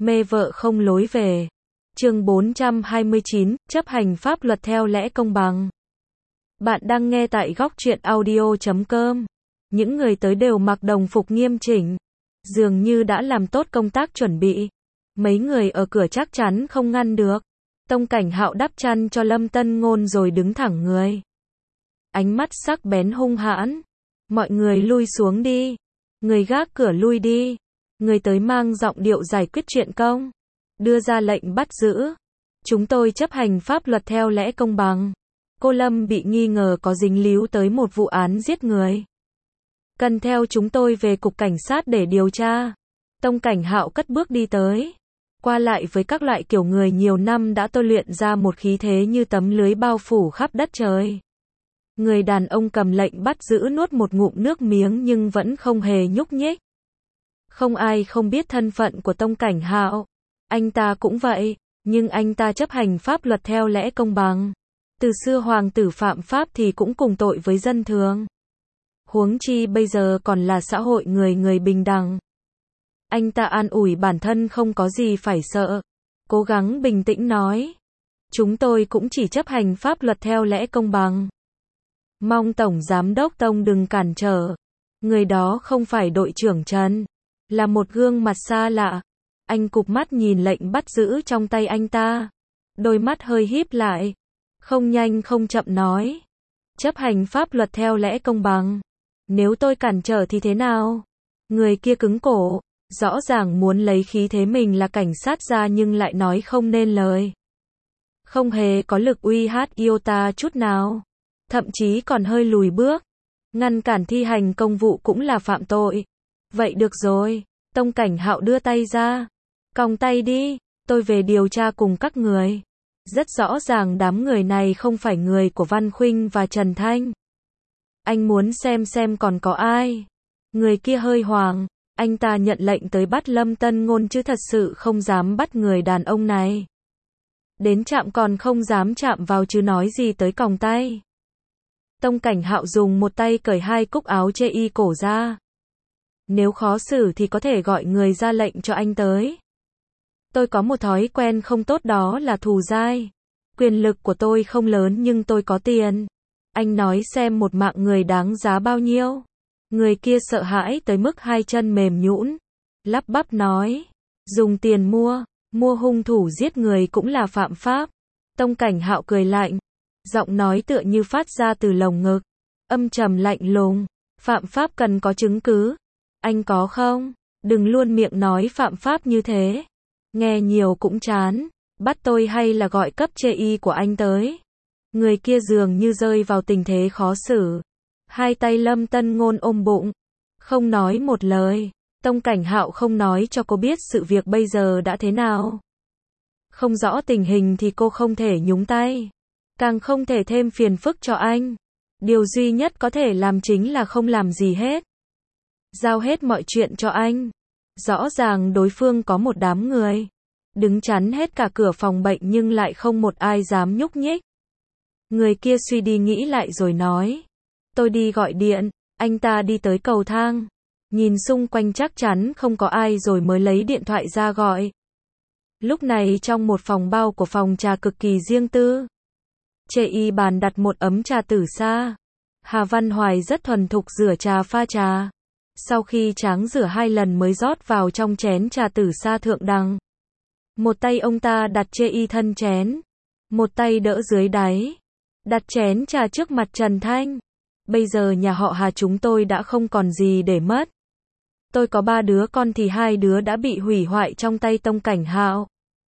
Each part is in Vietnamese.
Mê vợ không lối về. Chương 429, chấp hành pháp luật theo lẽ công bằng. Bạn đang nghe tại góc truyện audio.com. Những người tới đều mặc đồng phục nghiêm chỉnh, dường như đã làm tốt công tác chuẩn bị. Mấy người ở cửa chắc chắn không ngăn được. Tông Cảnh Hạo đắp chăn cho Lâm Tân Ngôn rồi đứng thẳng người. Ánh mắt sắc bén hung hãn. Mọi người lui xuống đi. Người gác cửa lui đi. Người tới mang giọng điệu giải quyết chuyện công. Đưa ra lệnh bắt giữ. Chúng tôi chấp hành pháp luật theo lẽ công bằng. Cô Lâm bị nghi ngờ có dính líu tới một vụ án giết người. Cần theo chúng tôi về cục cảnh sát để điều tra. Tông Cảnh Hạo cất bước đi tới. Qua lại với các loại kiểu người nhiều năm đã tôi luyện ra một khí thế như tấm lưới bao phủ khắp đất trời. Người đàn ông cầm lệnh bắt giữ nuốt một ngụm nước miếng nhưng vẫn không hề nhúc nhích. Không ai không biết thân phận của Tông Cảnh Hạo. Anh ta cũng vậy, nhưng anh ta chấp hành pháp luật theo lẽ công bằng. Từ xưa hoàng tử phạm pháp thì cũng cùng tội với dân thường. Huống chi bây giờ còn là xã hội người người bình đẳng. Anh ta an ủi bản thân không có gì phải sợ. Cố gắng bình tĩnh nói. Chúng tôi cũng chỉ chấp hành pháp luật theo lẽ công bằng. Mong Tổng Giám đốc Tông đừng cản trở. Người đó không phải đội trưởng Trần. Là một gương mặt xa lạ. Anh cụp mắt nhìn lệnh bắt giữ trong tay anh ta. Đôi mắt hơi híp lại. Không nhanh không chậm nói. Chấp hành pháp luật theo lẽ công bằng. Nếu tôi cản trở thì thế nào? Người kia cứng cổ. Rõ ràng muốn lấy khí thế mình là cảnh sát ra nhưng lại nói không nên lời. Không hề có lực uy hiếp iota chút nào. Thậm chí còn hơi lùi bước. Ngăn cản thi hành công vụ cũng là phạm tội. Vậy được rồi. Tông Cảnh Hạo đưa tay ra. Còng tay đi. Tôi về điều tra cùng các người. Rất rõ ràng đám người này không phải người của Văn Khuynh và Trần Thanh. Anh muốn xem còn có ai. Người kia hơi hoảng. Anh ta nhận lệnh tới bắt Lâm Tân Ngôn chứ thật sự không dám bắt người đàn ông này. Đến chạm còn không dám chạm vào chứ nói gì tới còng tay. Tông Cảnh Hạo dùng một tay cởi hai cúc áo chê y cổ ra. Nếu khó xử thì có thể gọi người ra lệnh cho anh tới. Tôi có một thói quen không tốt đó là thù dai. Quyền lực của tôi không lớn nhưng tôi có tiền. Anh nói xem một mạng người đáng giá bao nhiêu. Người kia sợ hãi tới mức hai chân mềm nhũn. Lắp bắp nói. Dùng tiền mua hung thủ giết người cũng là phạm pháp. Tông Cảnh Hạo cười lạnh. Giọng nói tựa như phát ra từ lồng ngực. Âm trầm lạnh lùng. Phạm pháp cần có chứng cứ. Anh có không? Đừng luôn miệng nói phạm pháp như thế. Nghe nhiều cũng chán. Bắt tôi hay là gọi cấp chê y của anh tới? Người kia dường như rơi vào tình thế khó xử. Hai tay Lâm Tân Ngôn ôm bụng. Không nói một lời. Tông Cảnh Hạo không nói cho cô biết sự việc bây giờ đã thế nào. Không rõ tình hình thì cô không thể nhúng tay. Càng không thể thêm phiền phức cho anh. Điều duy nhất có thể làm chính là không làm gì hết. Giao hết mọi chuyện cho anh. Rõ ràng đối phương có một đám người. Đứng chắn hết cả cửa phòng bệnh nhưng lại không một ai dám nhúc nhích. Người kia suy đi nghĩ lại rồi nói. Tôi đi gọi điện. Anh ta đi tới cầu thang. Nhìn xung quanh chắc chắn không có ai rồi mới lấy điện thoại ra gọi. Lúc này trong một phòng bao của phòng trà cực kỳ riêng tư. Chê y bàn đặt một ấm trà tử sa. Hà Văn Hoài rất thuần thục rửa trà pha trà. Sau khi tráng rửa 2 lần mới rót vào trong chén trà tử sa thượng đẳng. Một tay ông ta đặt chê y thân chén. Một tay đỡ dưới đáy. Đặt chén trà trước mặt Trần Thanh. Bây giờ nhà họ Hà chúng tôi đã không còn gì để mất. Tôi có 3 đứa con thì 2 đứa đã bị hủy hoại trong tay Tông Cảnh Hạo.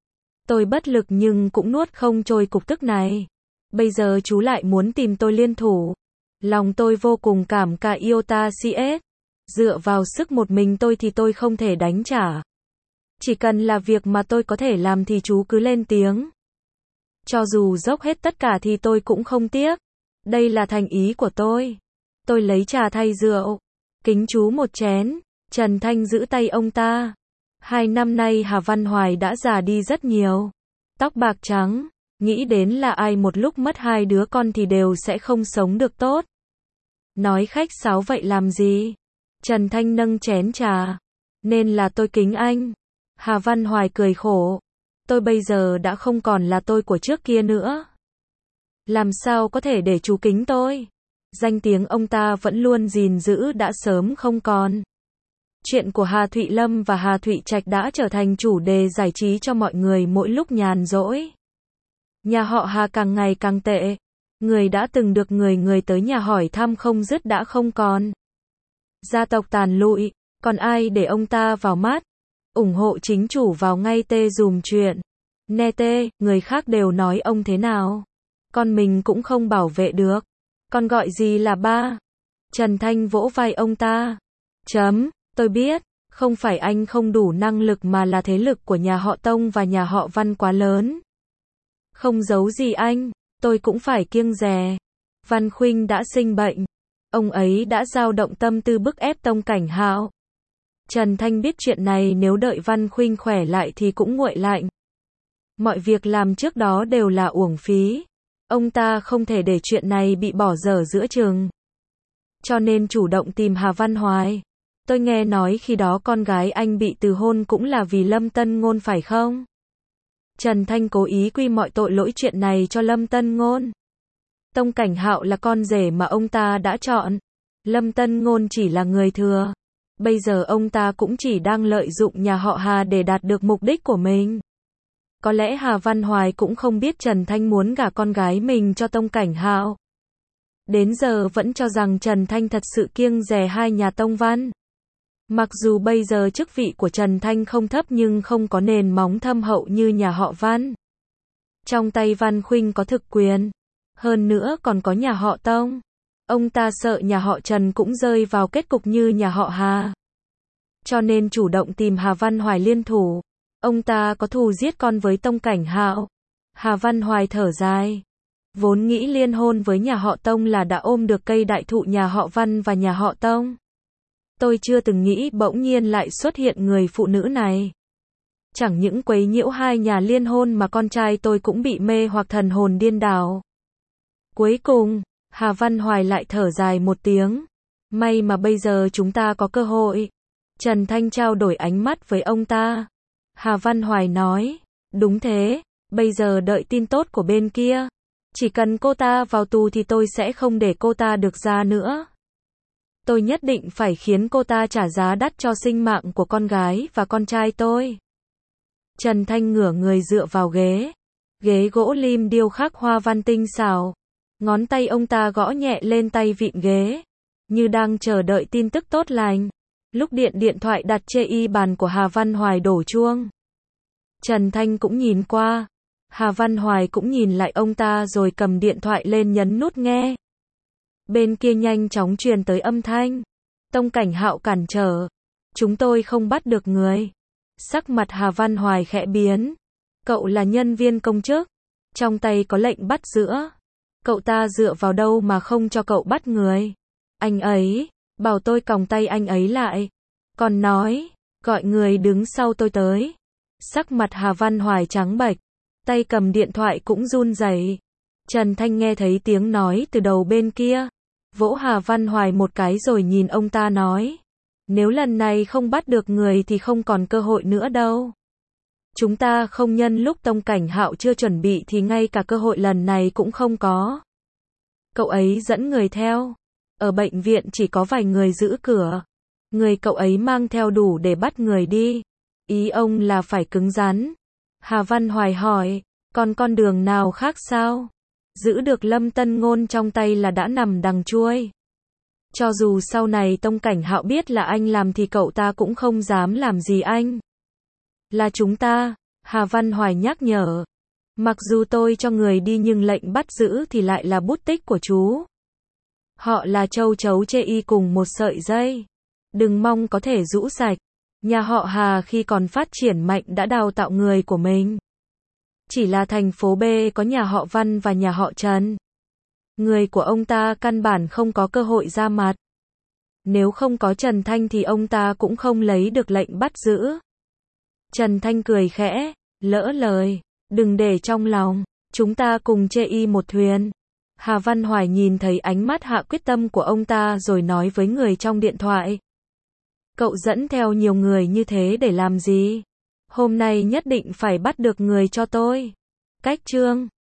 Tôi bất lực nhưng cũng nuốt không trôi cục tức này. Bây giờ chú lại muốn tìm tôi liên thủ. Lòng tôi vô cùng cảm cả iota CS. Dựa vào sức một mình tôi thì tôi không thể đánh trả. Chỉ cần là việc mà tôi có thể làm thì chú cứ lên tiếng. Cho dù dốc hết tất cả thì tôi cũng không tiếc. Đây là thành ý của tôi. Tôi lấy trà thay rượu. Kính chú một chén. Trần Thanh giữ tay ông ta. 2 năm nay Hà Văn Hoài đã già đi rất nhiều. Tóc bạc trắng. Nghĩ đến là ai một lúc mất 2 đứa con thì đều sẽ không sống được tốt. Nói khách sáo vậy làm gì? Trần Thanh nâng chén trà. Nên là tôi kính anh. Hà Văn Hoài cười khổ. Tôi bây giờ đã không còn là tôi của trước kia nữa. Làm sao có thể để chú kính tôi? Danh tiếng ông ta vẫn luôn gìn giữ đã sớm không còn. Chuyện của Hà Thụy Lâm và Hà Thụy Trạch đã trở thành chủ đề giải trí cho mọi người mỗi lúc nhàn rỗi. Nhà họ Hà càng ngày càng tệ. Người đã từng được người tới nhà hỏi thăm không dứt đã không còn. Gia tộc tàn lụi, còn ai để ông ta vào mắt? Ủng hộ chính chủ vào ngay tê dùm chuyện. Nè tê, người khác đều nói ông thế nào. Con mình cũng không bảo vệ được. Con gọi gì là ba? Trần Thanh vỗ vai ông ta. Tôi biết, không phải anh không đủ năng lực mà là thế lực của nhà họ Tông và nhà họ Văn quá lớn. Không giấu gì anh, tôi cũng phải kiêng dè. Văn Khuynh đã sinh bệnh. Ông ấy đã dao động tâm tư bức ép Tông Cảnh Hạo. Trần Thanh biết chuyện này nếu đợi Văn Khuynh khỏe lại thì cũng nguội lạnh. Mọi việc làm trước đó đều là uổng phí. Ông ta không thể để chuyện này bị bỏ dở giữa chừng. Cho nên chủ động tìm Hà Văn Hoài. Tôi nghe nói khi đó con gái anh bị từ hôn cũng là vì Lâm Tân Ngôn phải không? Trần Thanh cố ý quy mọi tội lỗi chuyện này cho Lâm Tân Ngôn. Tông Cảnh Hạo là con rể mà ông ta đã chọn. Lâm Tân Ngôn chỉ là người thừa. Bây giờ ông ta cũng chỉ đang lợi dụng nhà họ Hà để đạt được mục đích của mình. Có lẽ Hà Văn Hoài cũng không biết Trần Thanh muốn gả con gái mình cho Tông Cảnh Hạo. Đến giờ vẫn cho rằng Trần Thanh thật sự kiêng dè hai nhà Tông Văn. Mặc dù bây giờ chức vị của Trần Thanh không thấp nhưng không có nền móng thâm hậu như nhà họ Văn. Trong tay Văn Khuynh có thực quyền. Hơn nữa còn có nhà họ Tông. Ông ta sợ nhà họ Trần cũng rơi vào kết cục như nhà họ Hà. Cho nên chủ động tìm Hà Văn Hoài liên thủ. Ông ta có thù giết con với Tông Cảnh Hạo. Hà Văn Hoài thở dài. Vốn nghĩ liên hôn với nhà họ Tông là đã ôm được cây đại thụ nhà họ Văn và nhà họ Tông. Tôi chưa từng nghĩ bỗng nhiên lại xuất hiện người phụ nữ này. Chẳng những quấy nhiễu hai nhà liên hôn mà con trai tôi cũng bị mê hoặc thần hồn điên đảo. Cuối cùng, Hà Văn Hoài lại thở dài một tiếng. May mà bây giờ chúng ta có cơ hội. Trần Thanh trao đổi ánh mắt với ông ta. Hà Văn Hoài nói, đúng thế, bây giờ đợi tin tốt của bên kia. Chỉ cần cô ta vào tù thì tôi sẽ không để cô ta được ra nữa. Tôi nhất định phải khiến cô ta trả giá đắt cho sinh mạng của con gái và con trai tôi. Trần Thanh ngửa người dựa vào ghế. Ghế gỗ lim điêu khắc hoa văn tinh xảo. Ngón tay ông ta gõ nhẹ lên tay vịn ghế. Như đang chờ đợi tin tức tốt lành. Lúc điện thoại đặt chê y bàn của Hà Văn Hoài đổ chuông. Trần Thanh cũng nhìn qua. Hà Văn Hoài cũng nhìn lại ông ta rồi cầm điện thoại lên nhấn nút nghe. Bên kia nhanh chóng truyền tới âm thanh. Tông Cảnh Hạo cản trở. Chúng tôi không bắt được người. Sắc mặt Hà Văn Hoài khẽ biến. Cậu là nhân viên công chức. Trong tay có lệnh bắt giữ. Cậu ta dựa vào đâu mà không cho cậu bắt người? Anh ấy bảo tôi còng tay anh ấy lại. Còn nói, gọi người đứng sau tôi tới. Sắc mặt Hà Văn Hoài trắng bệch. Tay cầm điện thoại cũng run rẩy. Trần Thanh nghe thấy tiếng nói từ đầu bên kia. Vỗ Hà Văn Hoài một cái rồi nhìn ông ta nói. Nếu lần này không bắt được người thì không còn cơ hội nữa đâu. Chúng ta không nhân lúc Tông Cảnh Hạo chưa chuẩn bị thì ngay cả cơ hội lần này cũng không có. Cậu ấy dẫn người theo. Ở bệnh viện chỉ có vài người giữ cửa. Người cậu ấy mang theo đủ để bắt người đi. Ý ông là phải cứng rắn. Hà Văn Hoài hỏi, còn con đường nào khác sao? Giữ được Lâm Tân Ngôn trong tay là đã nằm đằng chuôi. Cho dù sau này Tông Cảnh Hạo biết là anh làm thì cậu ta cũng không dám làm gì anh. Là chúng ta, Hà Văn Hoài nhắc nhở. Mặc dù tôi cho người đi nhưng lệnh bắt giữ thì lại là bút tích của chú. Họ là châu chấu chê y cùng một sợi dây. Đừng mong có thể rũ sạch. Nhà họ Hà khi còn phát triển mạnh đã đào tạo người của mình. Chỉ là thành phố B có nhà họ Văn và nhà họ Trần. Người của ông ta căn bản không có cơ hội ra mặt. Nếu không có Trần Thanh thì ông ta cũng không lấy được lệnh bắt giữ. Trần Thanh cười khẽ, lỡ lời, đừng để trong lòng, chúng ta cùng chê y một thuyền. Hà Văn Hoài nhìn thấy ánh mắt hạ quyết tâm của ông ta rồi nói với người trong điện thoại. Cậu dẫn theo nhiều người như thế để làm gì? Hôm nay nhất định phải bắt được người cho tôi. Cách chương